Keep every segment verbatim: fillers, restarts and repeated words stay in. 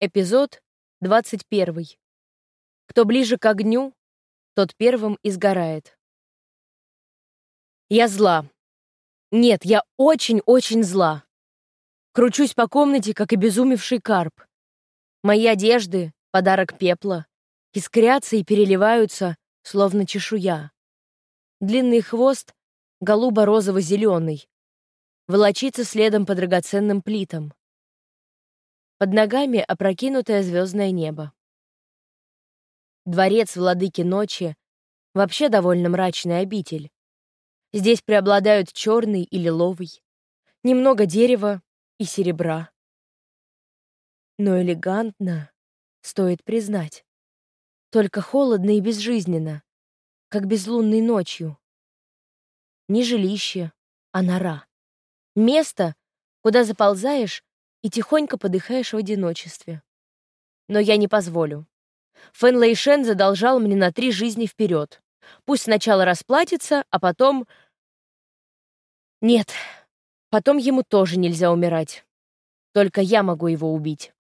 Эпизод двадцать первый. Кто ближе к огню, тот первым изгорает. Я зла. Нет, я очень-очень зла. Кручусь по комнате, как обезумевший карп. Мои одежды — подарок пепла, искрятся и переливаются, словно чешуя. Длинный хвост — голубо-розово-зеленый, волочится следом по драгоценным плитам. Под ногами опрокинутое звездное небо. Дворец владыки ночи — вообще довольно мрачная обитель. Здесь преобладают черный и лиловый, немного дерева и серебра. Но элегантно, стоит признать. Только холодно и безжизненно, как безлунной ночью. Не жилище, а нора. Место, куда заползаешь и тихонько подыхаешь в одиночестве. Но я не позволю. Фэн Лэйшэн задолжал мне на три жизни вперед. Пусть сначала расплатится, а потом... Нет, потом ему тоже нельзя умирать. Только я могу его убить.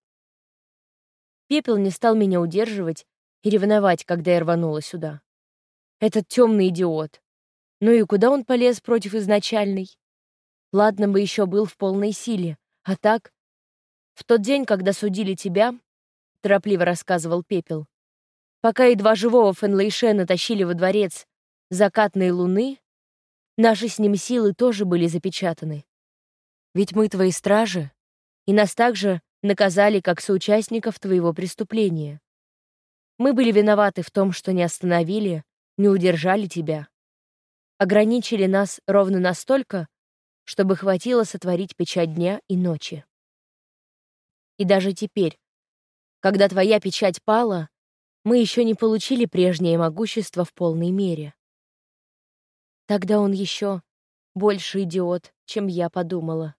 Пепел не стал меня удерживать и ревновать, когда я рванула сюда. Этот темный идиот. Ну и куда он полез против изначальной? Ладно бы еще был в полной силе, а так... В тот день, когда судили тебя, торопливо рассказывал Пепел, пока едва живого Фэн Лэйшэна тащили во дворец закатной луны, наши с ним силы тоже были запечатаны. Ведь мы твои стражи, и нас также наказали как соучастников твоего преступления. Мы были виноваты в том, что не остановили, не удержали тебя. Ограничили нас ровно настолько, чтобы хватило сотворить печать дня и ночи. И даже теперь, когда твоя печать пала, мы еще не получили прежнее могущество в полной мере. Тогда он еще больше идиот, чем я подумала.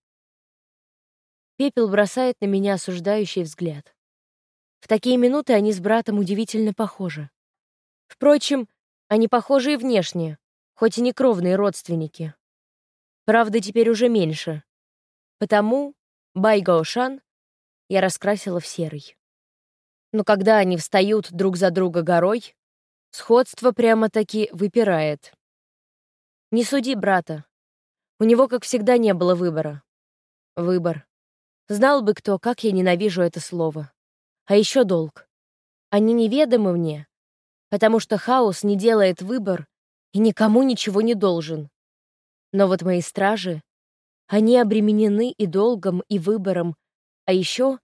Пепел бросает на меня осуждающий взгляд. В такие минуты они с братом удивительно похожи. Впрочем, они похожи и внешне, хоть и не кровные родственники. Правда, теперь уже меньше. Потому Бай Гаошан я раскрасила в серый. Но когда они встают друг за друга горой, сходство прямо-таки выпирает. Не суди брата. У него, как всегда, не было выбора. Выбор. Знал бы кто, как я ненавижу это слово. А еще долг. Они неведомы мне, потому что хаос не делает выбор и никому ничего не должен. Но вот мои стражи, они обременены и долгом, и выбором, а еще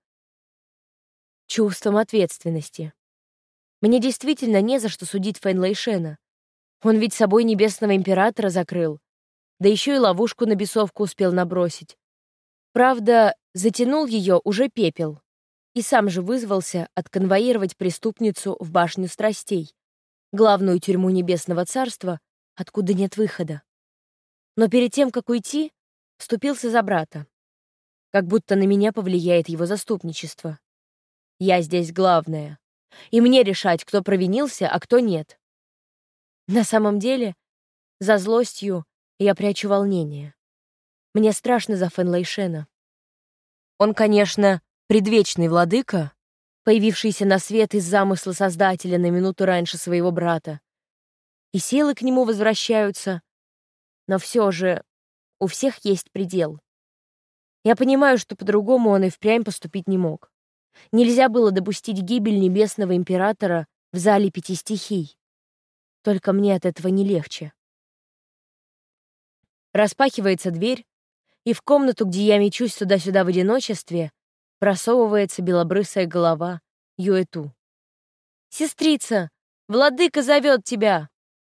чувством ответственности. Мне действительно не за что судить Фэн Лэйшэна. Он ведь собой небесного императора закрыл, да еще и ловушку на бесовку успел набросить. Правда, затянул ее уже Пепел, и сам же вызвался отконвоировать преступницу в башню страстей, главную тюрьму Небесного Царства, откуда нет выхода. Но перед тем, как уйти, вступился за брата. Как будто на меня повлияет его заступничество. Я здесь главная. И мне решать, кто провинился, а кто нет. На самом деле, за злостью я прячу волнение. Мне страшно за Фэн Лэйшэна. Он, конечно, предвечный владыка, появившийся на свет из замысла Создателя на минуту раньше своего брата. И силы к нему возвращаются, но все же у всех есть предел. Я понимаю, что по-другому он и впрямь поступить не мог. Нельзя было допустить гибель небесного императора в зале пяти стихий. Только мне от этого не легче. Распахивается дверь, и в комнату, где я мечусь туда-сюда в одиночестве, просовывается белобрысая голова Юэту. «Сестрица, владыка зовет тебя!»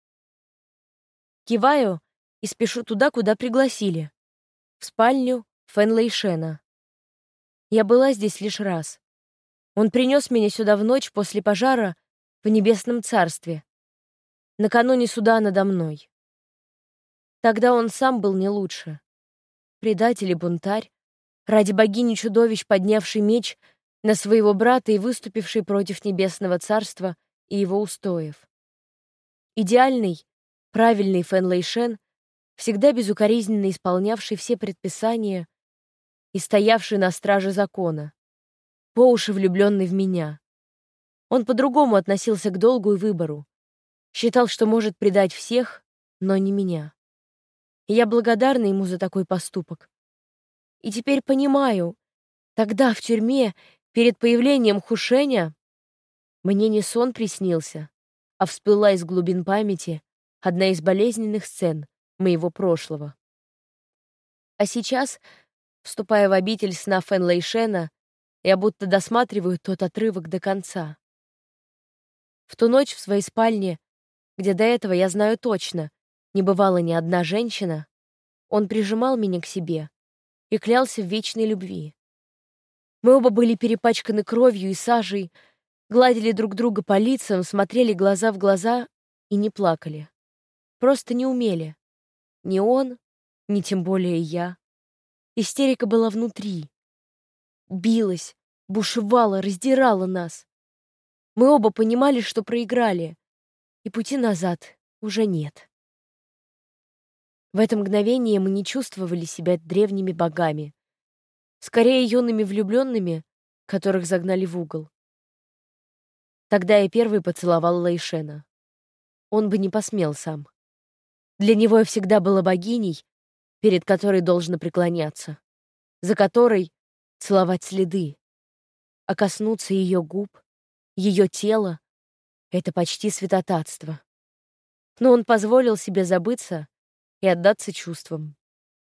Киваю и спешу туда, куда пригласили. В спальню Фэн Лэйшэна. Я была здесь лишь раз. Он принес меня сюда в ночь после пожара в Небесном Царстве, накануне суда надо мной. Тогда он сам был не лучше. Предатель и бунтарь, ради богини-чудовищ поднявший меч на своего брата и выступивший против Небесного Царства и его устоев. Идеальный, правильный Фэн Лэйшэн, всегда безукоризненно исполнявший все предписания и стоявший на страже закона. по уши влюбленный в меня. Он по-другому относился к долгу и выбору. Считал, что может предать всех, но не меня. И я благодарна ему за такой поступок. И теперь понимаю, тогда в тюрьме, перед появлением Хушеня, мне не сон приснился, а всплыла из глубин памяти одна из болезненных сцен моего прошлого. А сейчас, вступая в обитель сна Фэн Лэйшэна, я будто досматриваю тот отрывок до конца. В ту ночь в своей спальне, где до этого, я знаю точно, не бывала ни одна женщина, он прижимал меня к себе и клялся в вечной любви. Мы оба были перепачканы кровью и сажей, гладили друг друга по лицам, смотрели глаза в глаза и не плакали. Просто не умели. Ни он, ни тем более я. Истерика была внутри. Билась, бушевала, раздирала нас. Мы оба понимали, что проиграли, и пути назад уже нет. В это мгновение мы не чувствовали себя древними богами, скорее юными влюбленными, которых загнали в угол. Тогда я первый поцеловал Лэйшэна. Он бы не посмел сам. Для него я всегда была богиней, перед которой должно преклоняться, за которой целовать следы, а коснуться ее губ, ее тела — это почти святотатство. Но он позволил себе забыться и отдаться чувствам.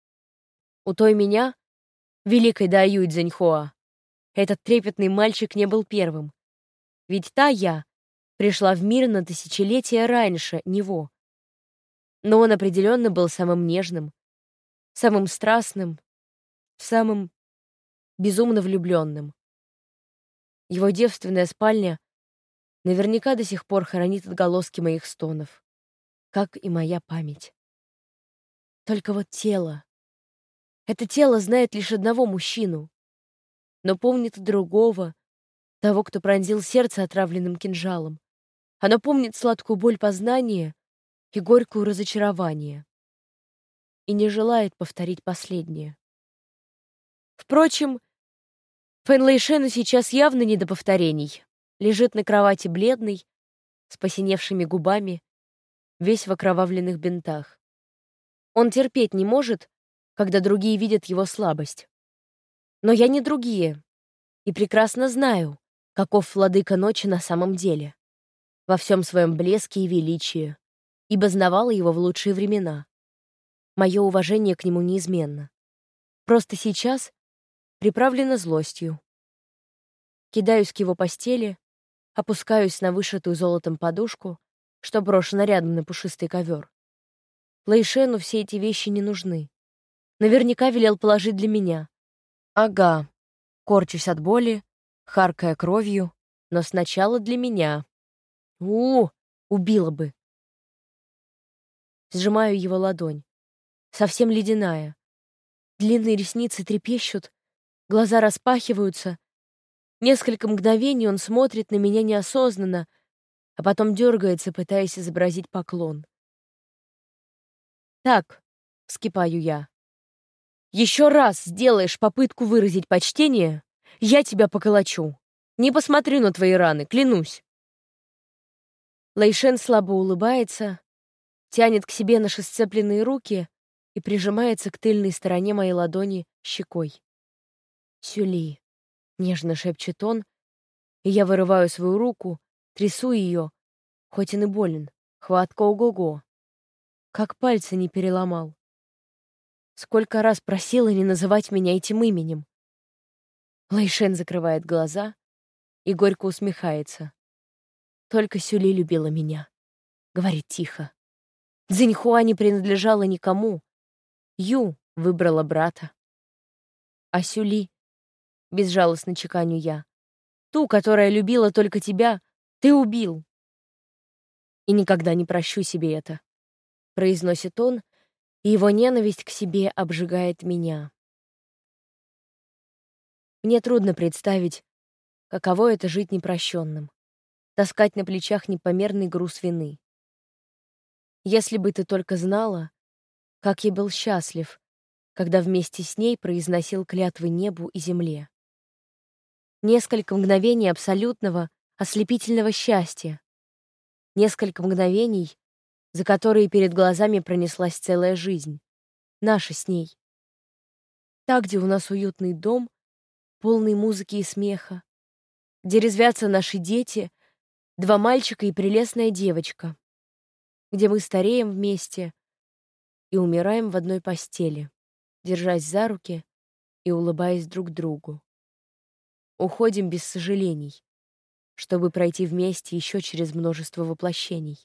У той меня, великой Даюй Цзиньхуа, этот трепетный мальчик не был первым, ведь та я пришла в мир на тысячелетия раньше него. Но он определенно был самым нежным, самым страстным, самым безумно влюбленным. Его девственная спальня наверняка до сих пор хранит отголоски моих стонов, как и моя память. Только вот тело. Это тело знает лишь одного мужчину, но помнит и другого, того, кто пронзил сердце отравленным кинжалом. Оно помнит сладкую боль познания и горькую разочарование. И не желает повторить последнее. Впрочем, Фэн Лэйшэну сейчас явно не до повторений. Лежит на кровати бледный, с посиневшими губами, весь в окровавленных бинтах. Он терпеть не может, когда другие видят его слабость. Но я не другие, и прекрасно знаю, каков владыка ночи на самом деле, во всем своем блеске и величии, ибо знавала его в лучшие времена. Мое уважение к нему неизменно. Просто сейчас приправлено злостью. Кидаюсь к его постели, опускаюсь на вышитую золотом подушку, что брошена рядом на пушистый ковер. Лэйшэну все эти вещи не нужны. Наверняка велел положить для меня. Ага, корчусь от боли, харкая кровью, но сначала для меня. У, убила бы. Сжимаю его ладонь. Совсем ледяная. Длинные ресницы трепещут, глаза распахиваются. Несколько мгновений он смотрит на меня неосознанно, а потом дергается, пытаясь изобразить поклон. «Так», — вскипаю я, — «еще раз сделаешь попытку выразить почтение, я тебя поколочу. Не посмотрю на твои раны, клянусь». Лэйшэн слабо улыбается, тянет к себе наши сцепленные руки и прижимается к тыльной стороне моей ладони щекой. «Сюли», — нежно шепчет он, и я вырываю свою руку, трясу ее, хоть он и болен, хватка ого-го. Как пальцы не переломал. Сколько раз просила не называть меня этим именем. Лэйшэн закрывает глаза и горько усмехается. Только Сюли любила меня. Говорит тихо. Цзиньхуа не принадлежала никому. Ю выбрала брата. А Сюли, безжалостно чеканю я, ту, которая любила только тебя, ты убил. И никогда не прощу себе это, произносит он, и его ненависть к себе обжигает меня. Мне трудно представить, каково это жить непрощенным, таскать на плечах непомерный груз вины. Если бы ты только знала, как я был счастлив, когда вместе с ней произносил клятвы небу и земле. Несколько мгновений абсолютного, ослепительного счастья. Несколько мгновений, за которые перед глазами пронеслась целая жизнь. Наша с ней. Та, где у нас уютный дом, полный музыки и смеха, где резвятся наши дети, два мальчика и прелестная девочка, где мы стареем вместе и умираем в одной постели, держась за руки и улыбаясь друг другу. Уходим без сожалений, чтобы пройти вместе еще через множество воплощений.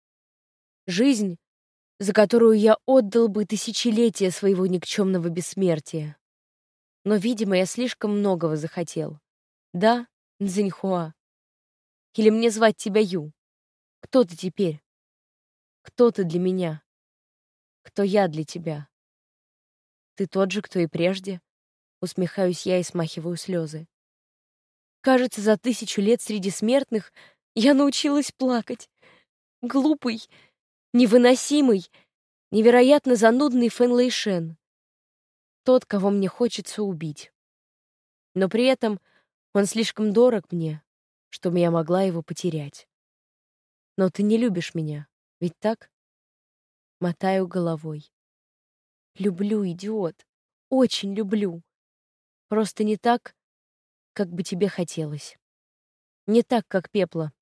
Жизнь, за которую я отдал бы тысячелетия своего никчемного бессмертия. Но, видимо, я слишком многого захотел. Да, Цзиньхуа? Или мне звать тебя Ю? Кто ты теперь? Кто ты для меня? Кто я для тебя? Ты тот же, кто и прежде? Усмехаюсь я и смахиваю слезы. Кажется, за тысячу лет среди смертных я научилась плакать. Глупый, невыносимый, невероятно занудный Фэн Лэйшэн. Тот, кого мне хочется убить. Но при этом он слишком дорог мне, чтобы я могла его потерять. Но ты не любишь меня, ведь так? Мотаю головой. Люблю, идиот. Очень люблю. Просто не так, как бы тебе хотелось. Не так, как пепла.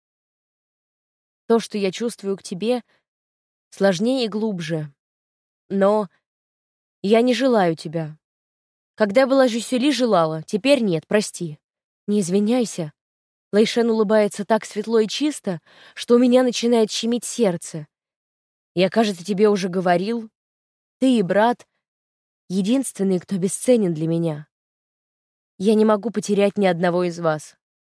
То, что я чувствую к тебе, сложнее и глубже. Но я не желаю тебя. Когда была Жюсюли, желала, теперь нет, прости. Не извиняйся. Лэйшэн улыбается так светло и чисто, что у меня начинает щемить сердце. Я, кажется, тебе уже говорил. Ты и брат — единственный, кто бесценен для меня. Я не могу потерять ни одного из вас.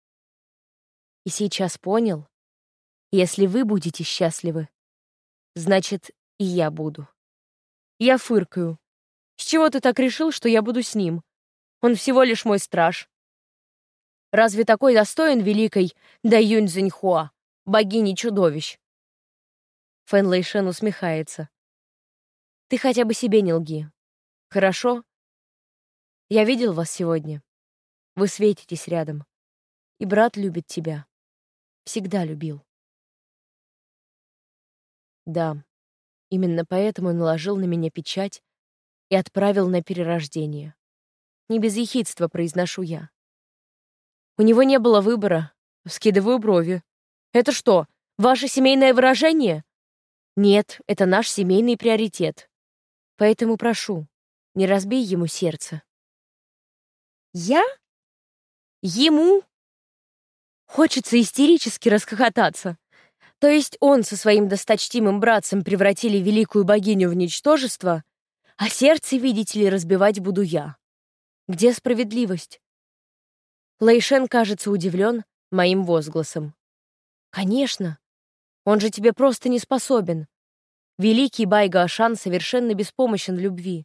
И сейчас понял, если вы будете счастливы, значит, и я буду. Я фыркаю. С чего ты так решил, что я буду с ним? Он всего лишь мой страж. Разве такой достоин великой Даюнь Цзиньхуа, богини чудовищ? Фэн Лэйшэн усмехается. Ты хотя бы себе не лги. Хорошо? Я видел вас сегодня. Вы светитесь рядом. И брат любит тебя. Всегда любил. Да, именно поэтому он наложил на меня печать и отправил на перерождение. Не без ехидства произношу я. У него не было выбора. Вскидываю брови. Это что, ваше семейное выражение? Нет, это наш семейный приоритет. Поэтому прошу, не разбей ему сердце. Я? Ему? Хочется истерически расхохотаться. То есть он со своим досточтимым братцем превратили великую богиню в ничтожество, а сердце, видите ли, разбивать буду я. Где справедливость? Лэйшэн, кажется, удивлен моим возгласом. Конечно. Он же тебе просто не способен. Великий Байга Ашан совершенно беспомощен в любви.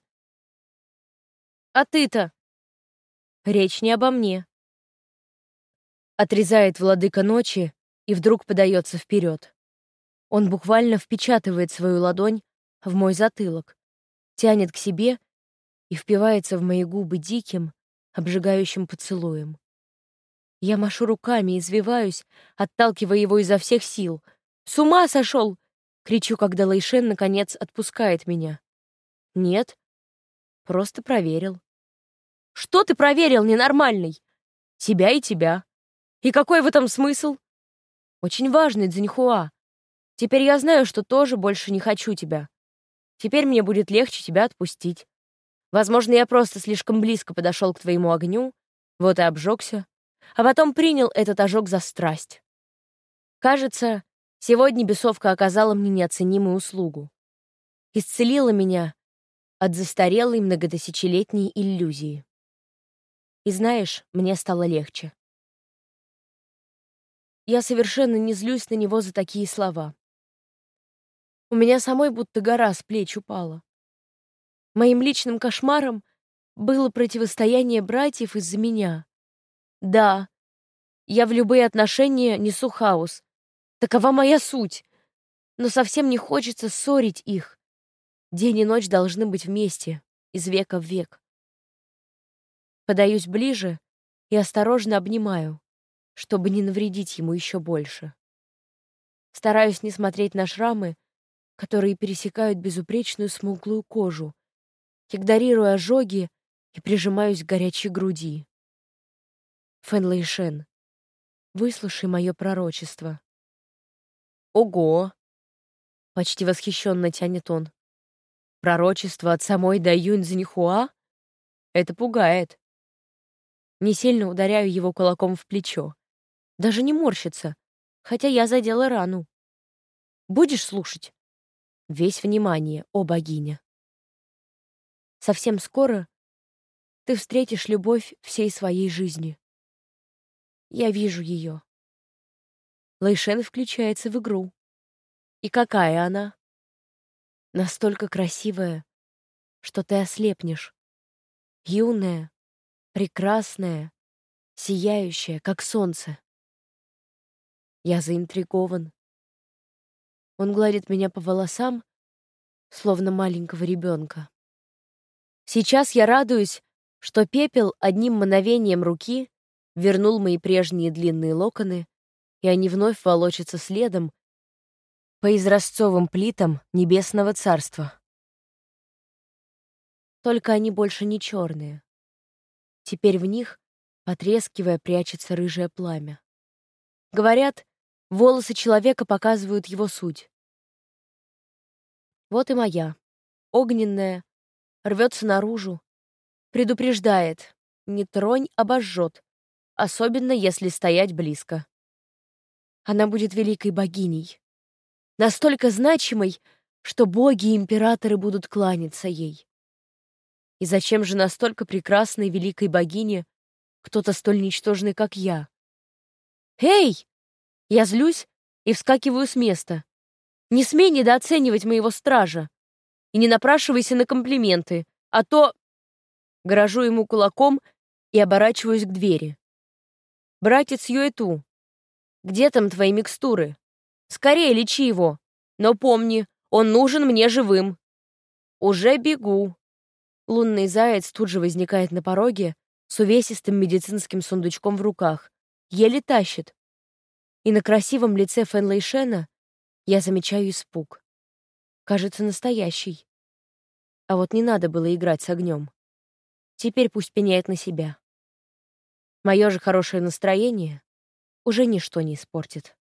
А ты-то? Речь не обо мне. Отрезает владыка ночи и вдруг подается вперед. Он буквально впечатывает свою ладонь в мой затылок, тянет к себе и впивается в мои губы диким, обжигающим поцелуем. Я машу руками, извиваюсь, отталкивая его изо всех сил. «С ума сошел!» — кричу, когда Лэйшэн, наконец, отпускает меня. «Нет, просто проверил». «Что ты проверил, ненормальный?» «Тебя и тебя. И какой в этом смысл?» «Очень важный, Цзиньхуа. Теперь я знаю, что тоже больше не хочу тебя. Теперь мне будет легче тебя отпустить. Возможно, я просто слишком близко подошел к твоему огню, вот и обжегся, а потом принял этот ожог за страсть. Кажется, сегодня бесовка оказала мне неоценимую услугу. Исцелила меня от застарелой многотысячелетней иллюзии. И знаешь, мне стало легче. Я совершенно не злюсь на него за такие слова. У меня самой будто гора с плеч упала. Моим личным кошмаром было противостояние братьев из-за меня. Да, я в любые отношения несу хаос. Такова моя суть. Но совсем не хочется ссорить их. День и ночь должны быть вместе, из века в век. Подаюсь ближе и осторожно обнимаю, чтобы не навредить ему еще больше. Стараюсь не смотреть на шрамы, которые пересекают безупречную смуглую кожу, игнорирую ожоги и прижимаюсь к горячей груди. Фэн Лэйшэн, выслушай мое пророчество. Ого! Почти восхищенно тянет он. Пророчество от самой Даюнь Цзиньхуа? Это пугает. Не сильно ударяю его кулаком в плечо. Даже не морщится, хотя я задела рану. Будешь слушать? Весь внимание, о богиня. Совсем скоро ты встретишь любовь всей своей жизни. Я вижу ее. Лэйшэн включается в игру. И какая она? Настолько красивая, что ты ослепнешь. Юная, прекрасная, сияющая, как солнце. Я заинтригован. Он гладит меня по волосам, словно маленького ребенка. Сейчас я радуюсь, что пепел одним мгновением руки вернул мои прежние длинные локоны, и они вновь волочатся следом по изразцовым плитам небесного царства. Только они больше не черные. Теперь в них, потрескивая, прячется рыжее пламя. Говорят, волосы человека показывают его суть. Вот и моя, огненная, рвется наружу, предупреждает: не тронь, обожжет, особенно если стоять близко. Она будет великой богиней, настолько значимой, что боги и императоры будут кланяться ей. И зачем же настолько прекрасной великой богине кто-то столь ничтожный, как я? «Эй!» Я злюсь и вскакиваю с места. Не смей недооценивать моего стража. И не напрашивайся на комплименты, а то... Грожу ему кулаком и оборачиваюсь к двери. «Братец Юэту, где там твои микстуры? Скорее лечи его, но помни, он нужен мне живым». «Уже бегу». Лунный заяц тут же возникает на пороге с увесистым медицинским сундучком в руках, еле тащит. И на красивом лице Фэн Лэйшэна я замечаю испуг. Кажется, настоящий. А вот не надо было играть с огнем. Теперь пусть пеняет на себя. Мое же хорошее настроение уже ничто не испортит.